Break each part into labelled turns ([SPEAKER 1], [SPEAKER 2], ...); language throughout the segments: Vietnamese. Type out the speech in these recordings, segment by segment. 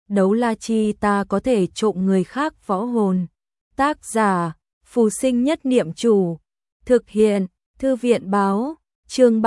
[SPEAKER 1] đấu la chi ta có thể trộm người khác võ hồn. Tác giả, Phù Sinh Nhất Niệm Chủ. Thực hiện, Thư viện Báo. Chương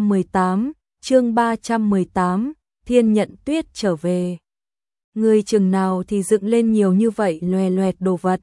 [SPEAKER 1] 318, Thiên Nhận Tuyết trở về. Người chừng nào thì dựng lên nhiều như vậy loè loẹt đồ vật.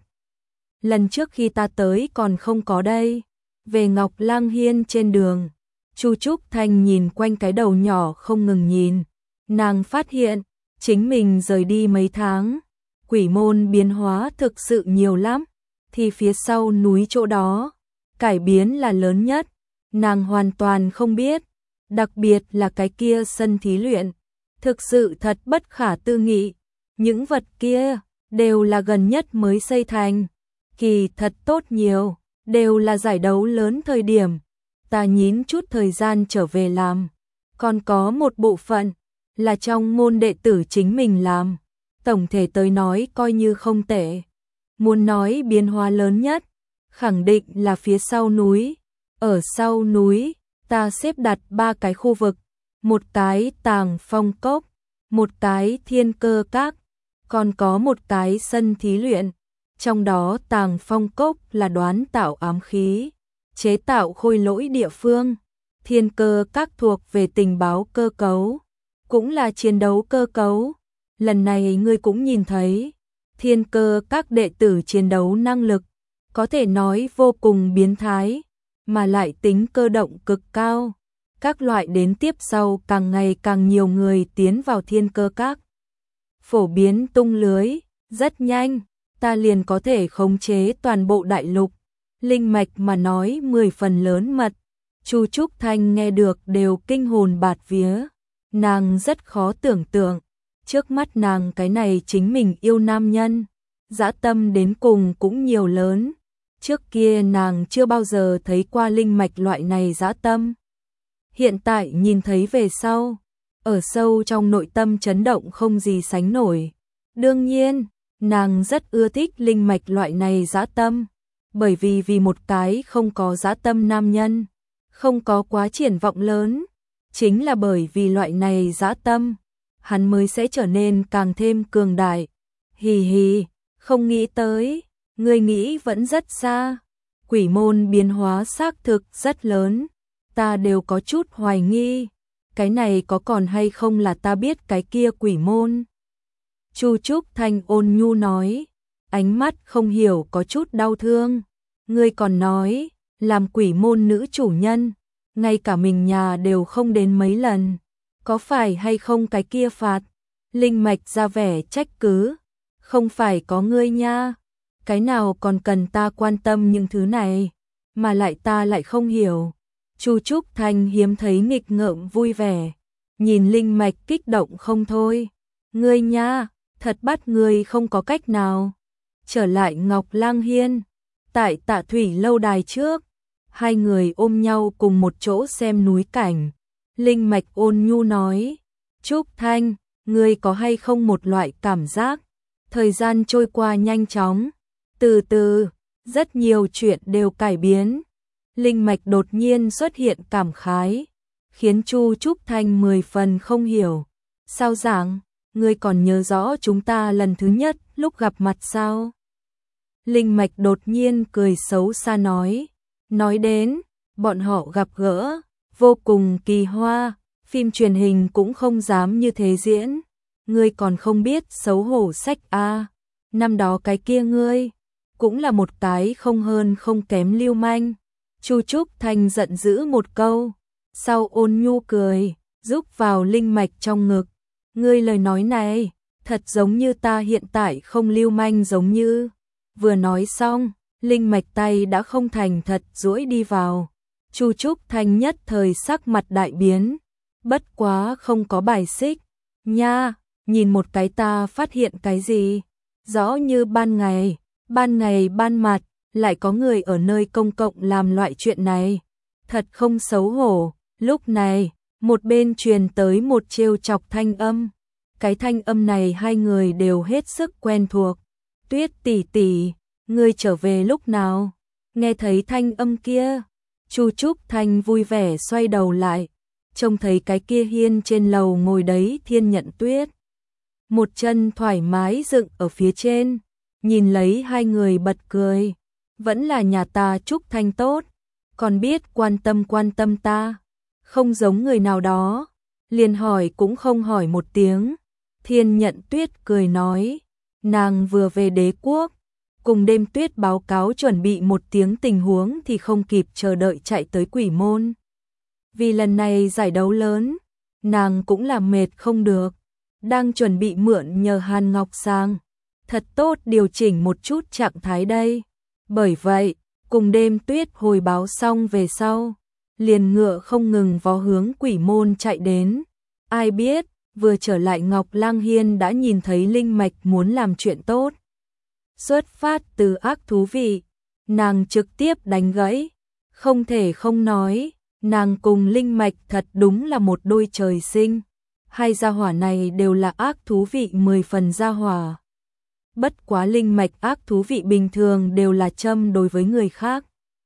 [SPEAKER 1] Lần trước khi ta tới còn không có đây. Về Ngọc Lang Hiên trên đường, Chu Trúc Thanh nhìn quanh cái đầu nhỏ không ngừng nhìn. Nàng phát hiện, chính mình rời đi mấy tháng, quỷ môn biến hóa thực sự nhiều lắm, thì phía sau núi chỗ đó, cải biến là lớn nhất. Nàng hoàn toàn không biết, đặc biệt là cái kia sân thí luyện, thực sự thật bất khả tư nghị. Những vật kia đều là gần nhất mới xây thành, kỳ thật tốt nhiều, đều là giải đấu lớn thời điểm. Ta nhín chút thời gian trở về làm, còn có một bộ phận là trong môn đệ tử chính mình làm. Tổng thể tới nói coi như không tệ. Muốn nói biến hóa lớn nhất, khẳng định là phía sau núi. Ở sau núi, ta xếp đặt 3 cái khu vực, một cái Tàng Phong Cốc, một cái Thiên Cơ Các, còn có một cái sân thí luyện. Trong đó Tàng Phong Cốc là đoán tạo ám khí, chế tạo khôi lỗi địa phương. Thiên Cơ Các thuộc về tình báo cơ cấu, cũng là chiến đấu cơ cấu. Lần này ngươi cũng nhìn thấy, Thiên Cơ Các đệ tử chiến đấu năng lực, có thể nói vô cùng biến thái, mà lại tính cơ động cực cao. Các loại đến tiếp sau càng ngày càng nhiều người tiến vào Thiên Cơ Các. Phổ biến tung lưới, rất nhanh, ta liền có thể khống chế toàn bộ đại lục. Linh mạch mà nói 10 phần lớn mật, Chu Trúc Thanh nghe được đều kinh hồn bạt vía. Nàng rất khó tưởng tượng, trước mắt nàng cái này chính mình yêu nam nhân, dã tâm đến cùng cũng nhiều lớn. Trước kia nàng chưa bao giờ thấy qua linh mạch loại này dã tâm. Hiện tại nhìn thấy về sau, ở sâu trong nội tâm chấn động không gì sánh nổi. Đương nhiên, nàng rất ưa thích linh mạch loại này dã tâm, bởi vì một cái không có dã tâm nam nhân, không có quá triển vọng lớn. Chính là bởi vì loại này dã tâm, hắn mới sẽ trở nên càng thêm cường đại. Hì hì, không nghĩ tới, ngươi nghĩ vẫn rất xa. Quỷ môn biến hóa xác thực rất lớn, ta đều có chút hoài nghi, cái này có còn hay không là ta biết cái kia quỷ môn. Chu Trúc Thanh ôn nhu nói, ánh mắt không hiểu có chút đau thương. Ngươi còn nói, làm quỷ môn nữ chủ nhân, ngay cả mình nhà đều không đến mấy lần, có phải hay không cái kia phạt? Linh mạch ra vẻ trách cứ, không phải có ngươi nha, cái nào còn cần ta quan tâm những thứ này, mà lại ta lại không hiểu. Chu Trúc Thanh hiếm thấy nghịch ngợm vui vẻ, nhìn linh mạch kích động không thôi. Ngươi nha, thật bắt ngươi không có cách nào. Trở lại Ngọc Lang Hiên, tại Tạ Thủy lâu đài trước, hai người ôm nhau cùng một chỗ xem núi cảnh. Linh mạch ôn nhu nói, Trúc Thanh, ngươi có hay không một loại cảm giác, thời gian trôi qua nhanh chóng, từ từ, rất nhiều chuyện đều cải biến. Linh mạch đột nhiên xuất hiện cảm khái, khiến Chu Trúc Thanh 10 phần không hiểu. Sao dạng, ngươi còn nhớ rõ chúng ta lần thứ nhất lúc gặp mặt sao? Linh mạch đột nhiên cười xấu xa nói đến, bọn họ gặp gỡ, vô cùng kỳ hoa, phim truyền hình cũng không dám như thế diễn. Ngươi còn không biết xấu hổ sách a. Năm đó cái kia ngươi, cũng là một cái không hơn không kém lưu manh. Chu Trúc Thanh giận dữ một câu, sau ôn nhu cười, rúc vào linh mạch trong ngực. Ngươi lời nói này, thật giống như ta hiện tại không lưu manh giống như. Vừa nói xong, linh mạch tay đã không thành thật duỗi đi vào. Chu Trúc Thanh nhất thời sắc mặt đại biến, bất quá không có bài xích. Nha, nhìn một cái ta phát hiện cái gì? Rõ như ban ngày ban mặt, lại có người ở nơi công cộng làm loại chuyện này. Thật không xấu hổ. Lúc này, một bên truyền tới một trêu chọc thanh âm. Cái thanh âm này hai người đều hết sức quen thuộc. Tuyết tỷ tỷ, ngươi trở về lúc nào? Nghe thấy thanh âm kia, Chu Trúc Thanh vui vẻ xoay đầu lại, trông thấy cái kia hiên trên lầu ngồi đấy Thiên Nhận Tuyết. một chân thoải mái dựng ở phía trên, nhìn lấy hai người bật cười. Vẫn là nhà ta Trúc Thanh tốt, còn biết quan tâm ta, không giống người nào đó, liền hỏi cũng không hỏi một tiếng. Thiên Nhận Tuyết cười nói, nàng vừa về đế quốc, cùng Đêm Tuyết báo cáo chuẩn bị một tiếng tình huống thì không kịp chờ đợi chạy tới Quỷ Môn. Vì lần này giải đấu lớn, nàng cũng là mệt không được, đang chuẩn bị mượn nhờ Hàn Ngọc Sang thật tốt điều chỉnh một chút trạng thái đây. Bởi vậy, cùng Đêm Tuyết hồi báo xong về sau, liền ngựa không ngừng vó hướng Quỷ Môn chạy đến. Ai biết, vừa trở lại Ngọc Lang Hiên đã nhìn thấy Linh Mạch muốn làm chuyện tốt. Xuất phát từ ác thú vị, nàng trực tiếp đánh gãy, không thể không nói, nàng cùng Linh Mạch thật đúng là một đôi trời sinh. Hai gia hỏa này đều là ác thú vị 10 phần gia hỏa. Bất quá Linh Mạch ác thú vị bình thường đều là châm đối với người khác.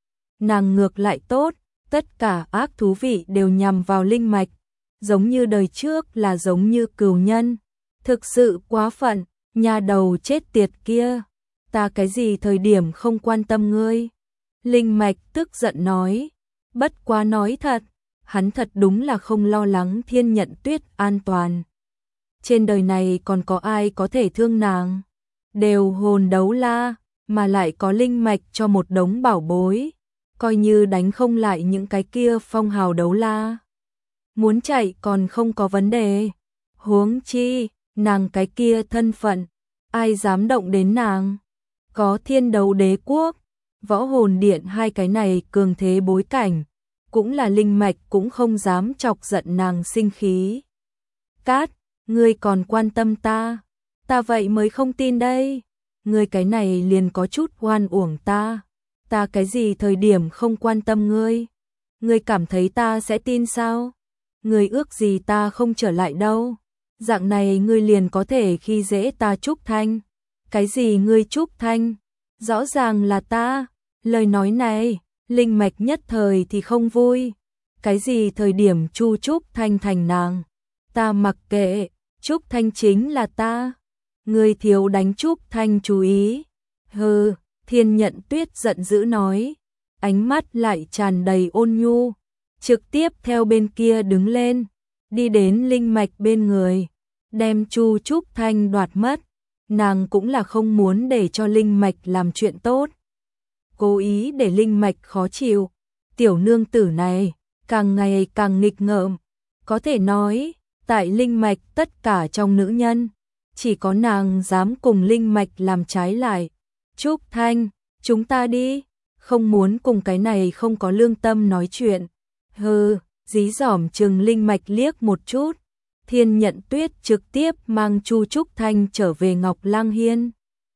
[SPEAKER 1] Nàng ngược lại tốt, tất cả ác thú vị đều nhằm vào Linh Mạch, giống như đời trước là giống như cừu nhân. Thực sự quá phận, nhà đầu chết tiệt kia, ta cái gì thời điểm không quan tâm ngươi. Linh Mạch tức giận nói, bất quá nói thật, hắn thật đúng là không lo lắng Thiên Nhận Tuyết an toàn. Trên đời này còn có ai có thể thương nàng, đều hồn đấu la, mà lại có Linh Mạch cho một đống bảo bối, coi như đánh không lại những cái kia phong hào đấu la. Muốn chạy còn không có vấn đề, huống chi, nàng cái kia thân phận, ai dám động đến nàng. Có Thiên Đấu Đế Quốc, Võ Hồn Điện hai cái này cường thế bối cảnh, cũng là Linh Mạch cũng không dám chọc giận nàng sinh khí. Cát, ngươi còn quan tâm ta vậy mới không tin đây. Ngươi cái này liền có chút oan uổng ta cái gì thời điểm không quan tâm ngươi. Ngươi cảm thấy ta sẽ tin sao? Ngươi ước gì ta không trở lại đâu. Dạng này ngươi liền có thể khi dễ ta Trúc Thanh. Cái gì ngươi Trúc Thanh? Rõ ràng là ta. Lời nói này, Linh Mạch nhất thời thì không vui. Cái gì thời điểm Chu Trúc Thanh thành nàng? Ta mặc kệ, Trúc Thanh chính là ta. Ngươi thiếu đánh Trúc Thanh chú ý. Hừ, Thiên Nhận Tuyết giận dữ nói, ánh mắt lại tràn đầy ôn nhu, trực tiếp theo bên kia đứng lên, đi đến Linh Mạch bên người, đem Chu Trúc Thanh đoạt mất. Nàng cũng là không muốn để cho Linh Mạch làm chuyện tốt, cố ý để Linh Mạch khó chịu. Tiểu nương tử này càng ngày càng nghịch ngợm, có thể nói, tại Linh Mạch tất cả trong nữ nhân, chỉ có nàng dám cùng Linh Mạch làm trái lại. Trúc Thanh, chúng ta đi, không muốn cùng cái này không có lương tâm nói chuyện. Hừ, dí dỏm chừng Linh Mạch liếc một chút. Thiên Nhận Tuyết trực tiếp mang Chu Trúc Thanh trở về Ngọc Lang Hiên.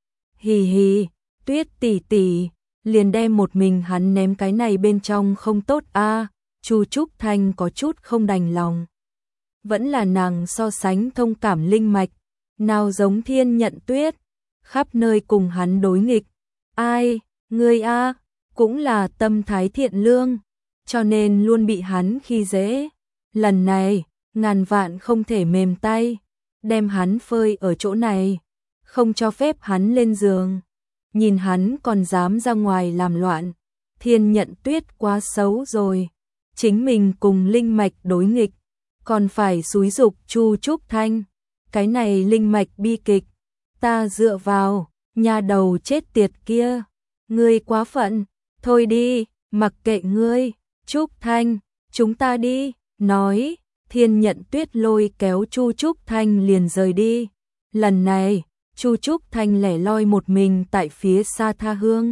[SPEAKER 1] Hì hì, Tuyết tỷ tỷ, liền đem một mình hắn ném cái này bên trong không tốt a. Chu Trúc Thanh có chút không đành lòng. Vẫn là nàng so sánh thông cảm Linh Mạch, nào giống Thiên Nhận Tuyết, khắp nơi cùng hắn đối nghịch. Ai, ngươi a, cũng là tâm thái thiện lương, cho nên luôn bị hắn khi dễ. Lần này, ngàn vạn không thể mềm tay, đem hắn phơi ở chỗ này, không cho phép hắn lên giường. Nhìn hắn còn dám ra ngoài làm loạn, Thiên Nhận Tuyết quá xấu rồi. Chính mình cùng Linh Mạch đối nghịch, còn phải xúi giục Chu Trúc Thanh. Cái này Linh Mạch bi kịch, ta dựa vào, nhà đầu chết tiệt kia. Ngươi quá phận, thôi đi, mặc kệ ngươi. Trúc Thanh, chúng ta đi. Nói, Thiên Nhận Tuyết lôi kéo Chu Trúc Thanh liền rời đi. Lần này, Chu Trúc Thanh lẻ loi một mình tại phía xa tha hương.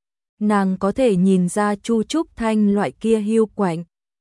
[SPEAKER 1] Nàng có thể nhìn ra Chu Trúc Thanh loại kia hiu quạnh,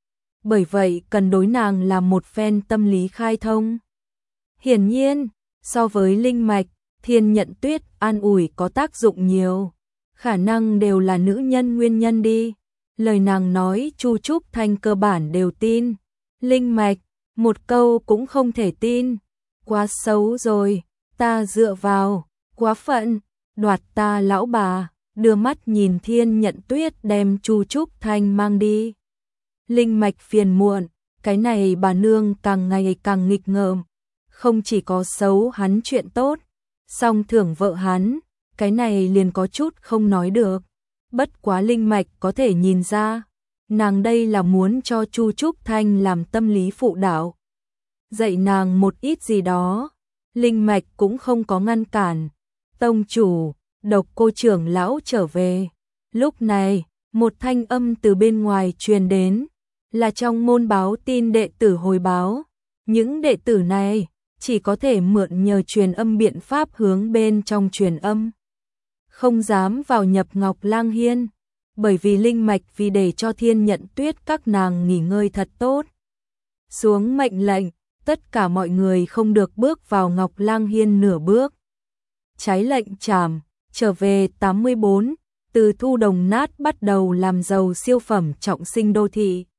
[SPEAKER 1] bởi vậy cần đối nàng làm một phen tâm lý khai thông. Hiển nhiên, so với Linh Mạch, Thiên Nhận Tuyết an ủi có tác dụng nhiều, khả năng đều là nữ nhân nguyên nhân đi. Lời nàng nói Chu Trúc Thanh cơ bản đều tin. Linh Mạch, một câu cũng không thể tin. Quá xấu rồi, ta dựa vào, quá phận, đoạt ta lão bà. Đưa mắt nhìn Thiên Nhận Tuyết đem Chu Trúc Thanh mang đi. Linh Mạch phiền muộn, cái này bà nương càng ngày càng nghịch ngợm, không chỉ có xấu hắn chuyện tốt, song thưởng vợ hắn, cái này liền có chút không nói được. Bất quá Linh Mạch có thể nhìn ra, nàng đây là muốn cho Chu Trúc Thanh làm tâm lý phụ đạo, dạy nàng một ít gì đó. Linh Mạch cũng không có ngăn cản. Tông chủ, Độc Cô trưởng lão trở về. Lúc này, một thanh âm từ bên ngoài truyền đến, là trong môn báo tin đệ tử hồi báo. Những đệ tử này chỉ có thể mượn nhờ truyền âm biện pháp hướng bên trong truyền âm, không dám vào nhập Ngọc Lang Hiên, bởi vì Linh Mạch vì để cho Thiên Nhận Tuyết các nàng nghỉ ngơi thật tốt, xuống mệnh lệnh, tất cả mọi người không được bước vào Ngọc Lang Hiên nửa bước. Trái lệnh trảm, trở về 84, từ thu đồng nát bắt đầu làm giàu siêu phẩm trọng sinh đô thị.